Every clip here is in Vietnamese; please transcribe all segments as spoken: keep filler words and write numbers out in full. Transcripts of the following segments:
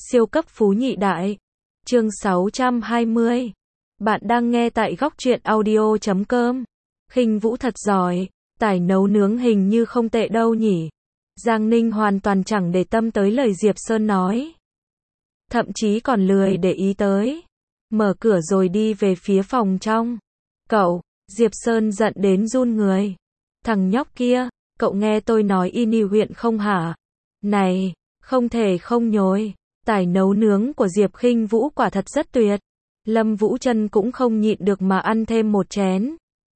Siêu cấp phú nhị đại. Chương sáu trăm hai mươi. Bạn đang nghe tại góc truyện audio chấm com. Khinh Vũ thật giỏi, tài nấu nướng hình như không tệ đâu nhỉ. Giang Ninh hoàn toàn chẳng để tâm tới lời Diệp Sơn nói. Thậm chí còn lười để ý tới. Mở cửa rồi đi về phía phòng trong. Cậu, Diệp Sơn giận đến run người. Thằng nhóc kia, cậu nghe tôi nói y huyện không hả? Này, không thể không nhồi. Tài nấu nướng của Diệp Khinh Vũ quả thật rất tuyệt. Lâm Vũ Trân cũng không nhịn được mà ăn thêm một chén.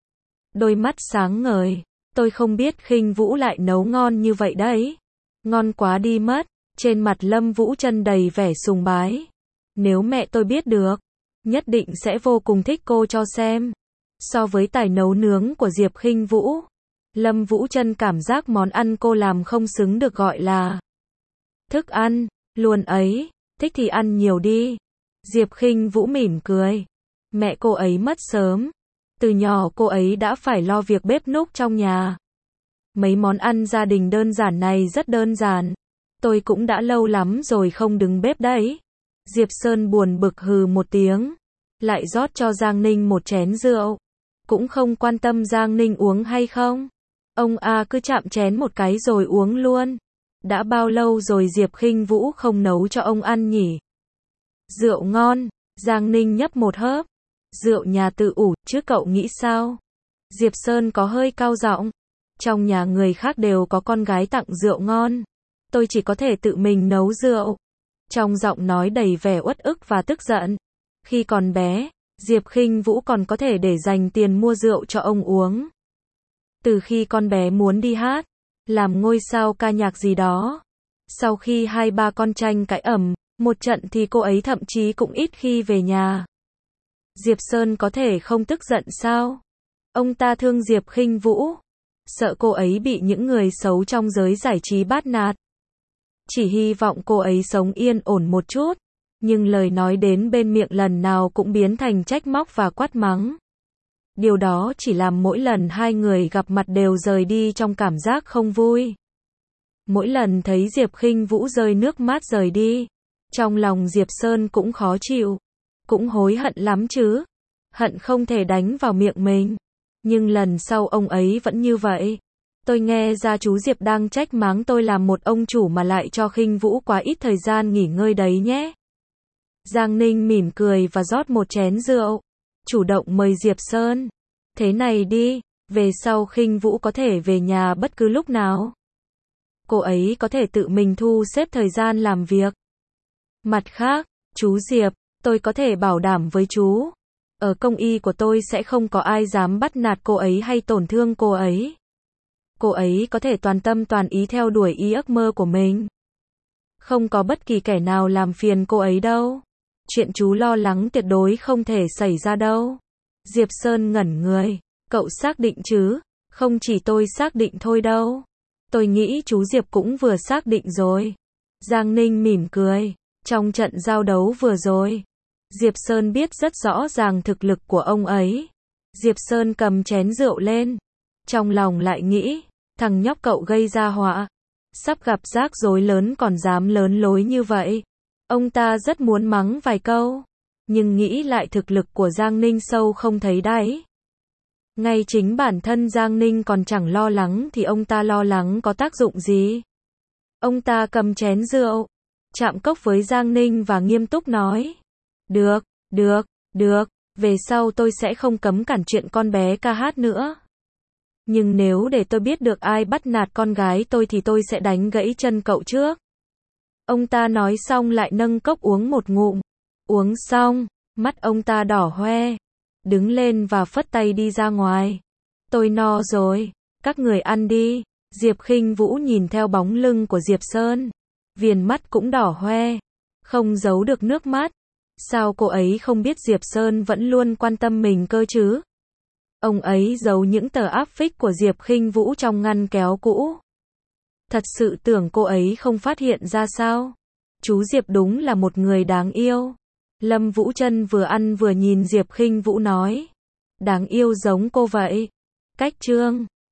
Đôi mắt sáng ngời. Tôi không biết Khinh Vũ lại nấu ngon như vậy đấy. Ngon quá đi mất. Trên mặt Lâm Vũ Trân đầy vẻ sùng bái. Nếu mẹ tôi biết được, nhất định sẽ vô cùng thích cô cho xem. So với tài nấu nướng của Diệp Khinh Vũ, Lâm Vũ Trân cảm giác món ăn cô làm không xứng được gọi là thức ăn. Luôn ấy, thích thì ăn nhiều đi. Diệp Khinh Vũ mỉm cười. Mẹ cô ấy mất sớm. Từ nhỏ cô ấy đã phải lo việc bếp núc trong nhà. Mấy món ăn gia đình đơn giản này rất đơn giản. Tôi cũng đã lâu lắm rồi không đứng bếp đấy. Diệp Sơn buồn bực hừ một tiếng. Lại rót cho Giang Ninh một chén rượu. Cũng không quan tâm Giang Ninh uống hay không. Ông A cứ chạm chén một cái rồi uống luôn. Đã bao lâu rồi Diệp Khinh Vũ không nấu cho ông ăn nhỉ? Rượu ngon. Giang Ninh nhấp một hớp. Rượu nhà tự ủ, chứ cậu nghĩ sao? Diệp Sơn có hơi cau giọng. Trong nhà người khác đều có con gái tặng rượu ngon. Tôi chỉ có thể tự mình nấu rượu. Trong giọng nói đầy vẻ uất ức và tức giận. Khi còn bé, Diệp Khinh Vũ còn có thể để dành tiền mua rượu cho ông uống. Từ khi con bé muốn đi hát, làm ngôi sao ca nhạc gì đó. Sau khi hai ba con tranh cãi ầm một trận thì cô ấy thậm chí cũng ít khi về nhà. Diệp Sơn có thể không tức giận sao? Ông ta thương Diệp Khinh Vũ. Sợ cô ấy bị những người xấu trong giới giải trí bắt nạt. Chỉ hy vọng cô ấy sống yên ổn một chút. Nhưng lời nói đến bên miệng lần nào cũng biến thành trách móc và quát mắng. Điều đó chỉ làm mỗi lần hai người gặp mặt đều rời đi trong cảm giác không vui. Mỗi lần thấy Diệp Khinh Vũ rơi nước mắt rời đi, trong lòng Diệp Sơn cũng khó chịu, cũng hối hận lắm chứ. Hận không thể đánh vào miệng mình. Nhưng lần sau ông ấy vẫn như vậy. Tôi nghe ra chú Diệp đang trách mắng tôi làm một ông chủ mà lại cho Khinh Vũ quá ít thời gian nghỉ ngơi đấy nhé. Giang Ninh mỉm cười và rót một chén rượu. Chủ động mời Diệp Sơn. Thế này đi, về sau Khinh Vũ có thể về nhà bất cứ lúc nào. Cô ấy có thể tự mình thu xếp thời gian làm việc. Mặt khác, chú Diệp, tôi có thể bảo đảm với chú. Ở công ty của tôi sẽ không có ai dám bắt nạt cô ấy hay tổn thương cô ấy. Cô ấy có thể toàn tâm toàn ý theo đuổi ý ước mơ của mình. Không có bất kỳ kẻ nào làm phiền cô ấy đâu. Chuyện chú lo lắng tuyệt đối không thể xảy ra đâu. Diệp Sơn ngẩn người. Cậu xác định chứ? Không chỉ tôi xác định thôi đâu. Tôi nghĩ chú Diệp cũng vừa xác định rồi. Giang Ninh mỉm cười. Trong trận giao đấu vừa rồi, Diệp Sơn biết rất rõ ràng thực lực của ông ấy. Diệp Sơn cầm chén rượu lên. Trong lòng lại nghĩ, thằng nhóc cậu gây ra họa. Sắp gặp rắc rối lớn còn dám lớn lối như vậy. Ông ta rất muốn mắng vài câu. Nhưng nghĩ lại thực lực của Giang Ninh sâu không thấy đáy. Ngay chính bản thân Giang Ninh còn chẳng lo lắng thì ông ta lo lắng có tác dụng gì. Ông ta cầm chén rượu, chạm cốc với Giang Ninh và nghiêm túc nói. Được, được, được, về sau tôi sẽ không cấm cản chuyện con bé ca hát nữa. Nhưng nếu để tôi biết được ai bắt nạt con gái tôi thì tôi sẽ đánh gãy chân cậu trước. Ông ta nói xong lại nâng cốc uống một ngụm. Uống xong, mắt ông ta đỏ hoe. Đứng lên và phất tay đi ra ngoài. Tôi no rồi, các người ăn đi. Diệp Khinh Vũ nhìn theo bóng lưng của Diệp Sơn. Viền mắt cũng đỏ hoe. Không giấu được nước mắt. Sao cô ấy không biết Diệp Sơn vẫn luôn quan tâm mình cơ chứ? Ông ấy giấu những tờ áp phích của Diệp Khinh Vũ trong ngăn kéo cũ. Thật sự tưởng cô ấy không phát hiện ra sao? Chú Diệp đúng là một người đáng yêu. Lâm Vũ Trân vừa ăn vừa nhìn Diệp Khinh Vũ nói. Đáng yêu giống cô vậy. Cách chương